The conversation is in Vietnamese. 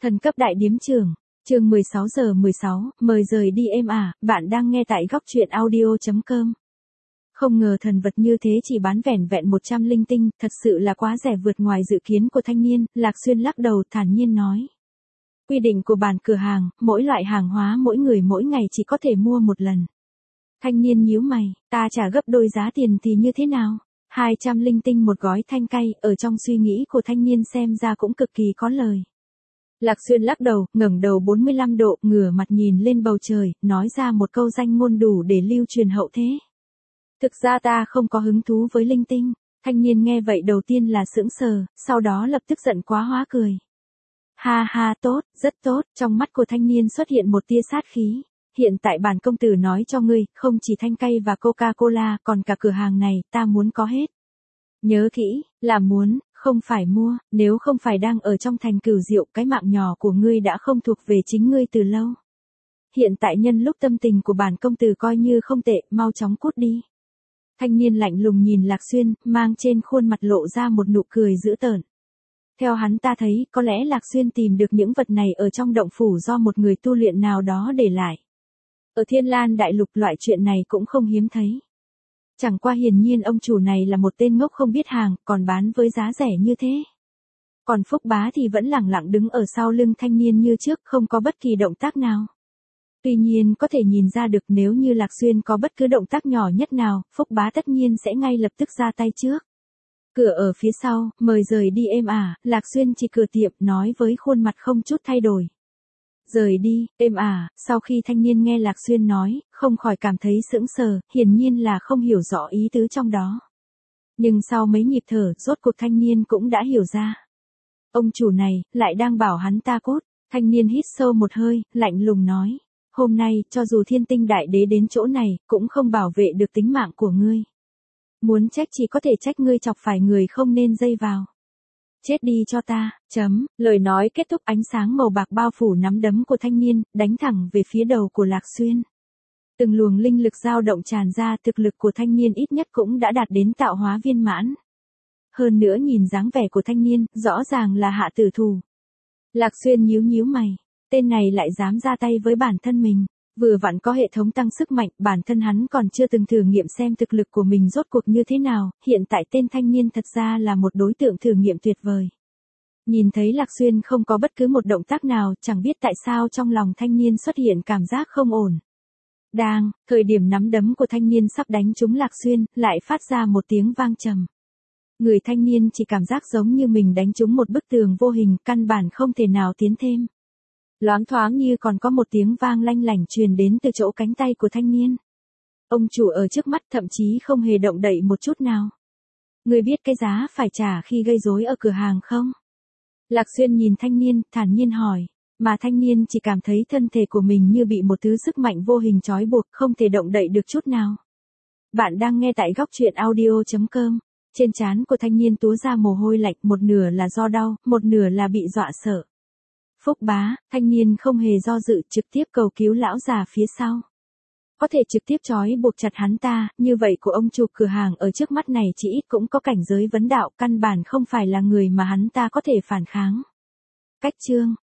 Thần cấp đại điếm trưởng, chương 16 giờ 16, mời rời đi em à, bạn đang nghe tại góc truyện audio.com. Không ngờ thần vật như thế chỉ bán vẻn vẹn 100 linh tinh, thật sự là quá rẻ vượt ngoài dự kiến của thanh niên, Lạc Xuyên lắc đầu thản nhiên nói. Quy định của bản cửa hàng, mỗi loại hàng hóa mỗi người mỗi ngày chỉ có thể mua một lần. Thanh niên nhíu mày, ta trả gấp đôi giá tiền thì như thế nào? 200 linh tinh một gói thanh cay, ở trong suy nghĩ của thanh niên xem ra cũng cực kỳ có lời. Lạc Xuyên lắc đầu, ngẩng đầu 45 độ, ngửa mặt nhìn lên bầu trời, nói ra một câu danh ngôn đủ để lưu truyền hậu thế. Thực ra ta không có hứng thú với linh tinh. Thanh niên nghe vậy đầu tiên là sững sờ, sau đó lập tức giận quá hóa cười. Ha ha, tốt, rất tốt, trong mắt của thanh niên xuất hiện một tia sát khí. Hiện tại bản công tử nói cho ngươi, không chỉ thanh cay và Coca-Cola, còn cả cửa hàng này, ta muốn có hết. Nhớ kỹ, là muốn, không phải mua, nếu không phải đang ở trong thành Cửu Diệu, cái mạng nhỏ của ngươi đã không thuộc về chính ngươi từ lâu. Hiện tại nhân lúc tâm tình của bản công tử coi như không tệ, mau chóng cút đi. Thanh niên lạnh lùng nhìn Lạc Xuyên, mang trên khuôn mặt lộ ra một nụ cười dữ tợn. Theo hắn ta thấy, có lẽ Lạc Xuyên tìm được những vật này ở trong động phủ do một người tu luyện nào đó để lại. Ở Thiên Lan Đại Lục loại chuyện này cũng không hiếm thấy. Chẳng qua hiển nhiên ông chủ này là một tên ngốc không biết hàng, còn bán với giá rẻ như thế. Còn Phúc Bá thì vẫn lẳng lặng đứng ở sau lưng thanh niên như trước, không có bất kỳ động tác nào. Tuy nhiên có thể nhìn ra được nếu như Lạc Xuyên có bất cứ động tác nhỏ nhất nào, Phúc Bá tất nhiên sẽ ngay lập tức ra tay trước. Cửa ở phía sau, mời rời đi em à, Lạc Xuyên chỉ cửa tiệm nói với khuôn mặt không chút thay đổi. Rời đi, em à, sau khi thanh niên nghe Lạc Xuyên nói, không khỏi cảm thấy sững sờ, hiển nhiên là không hiểu rõ ý tứ trong đó. Nhưng sau mấy nhịp thở, rốt cuộc thanh niên cũng đã hiểu ra. Ông chủ này, lại đang bảo hắn ta cút, thanh niên hít sâu một hơi, lạnh lùng nói. Hôm nay, cho dù Thiên Tinh Đại Đế đến chỗ này, cũng không bảo vệ được tính mạng của ngươi. Muốn trách chỉ có thể trách ngươi chọc phải người không nên dây vào. Chết đi cho ta, lời nói kết thúc, ánh sáng màu bạc bao phủ nắm đấm của thanh niên, đánh thẳng về phía đầu của Lạc Xuyên. Từng luồng linh lực dao động tràn ra, thực lực của thanh niên ít nhất cũng đã đạt đến tạo hóa viên mãn. Hơn nữa nhìn dáng vẻ của thanh niên, rõ ràng là hạ tử thủ. Lạc Xuyên nhíu nhíu mày, tên này lại dám ra tay với bản thân mình. Vừa vặn có hệ thống tăng sức mạnh, bản thân hắn còn chưa từng thử nghiệm xem thực lực của mình rốt cuộc như thế nào, hiện tại tên thanh niên thật ra là một đối tượng thử nghiệm tuyệt vời. Nhìn thấy Lạc Xuyên không có bất cứ một động tác nào, chẳng biết tại sao trong lòng thanh niên xuất hiện cảm giác không ổn. Thời điểm nắm đấm của thanh niên sắp đánh trúng Lạc Xuyên, lại phát ra một tiếng vang trầm. Người thanh niên chỉ cảm giác giống như mình đánh trúng một bức tường vô hình, căn bản không thể nào tiến thêm. Loáng thoáng như còn có một tiếng vang lanh lảnh truyền đến từ chỗ cánh tay của thanh niên. Ông chủ ở trước mắt thậm chí không hề động đậy một chút nào. Người biết cái giá phải trả khi gây rối ở cửa hàng không? Lạc Xuyên nhìn thanh niên, thản nhiên hỏi, mà thanh niên chỉ cảm thấy thân thể của mình như bị một thứ sức mạnh vô hình trói buộc, không thể động đậy được chút nào. Bạn đang nghe tại góc truyện audio.com. Trên trán của thanh niên túa ra mồ hôi lạnh, một nửa là do đau, một nửa là bị dọa sợ. Phúc Bá, thanh niên không hề do dự, trực tiếp cầu cứu lão già phía sau. Có thể trực tiếp trói buộc chặt hắn ta, như vậy của ông chủ cửa hàng ở trước mắt này chỉ ít cũng có cảnh giới vấn đạo, căn bản không phải là người mà hắn ta có thể phản kháng. Cách chương,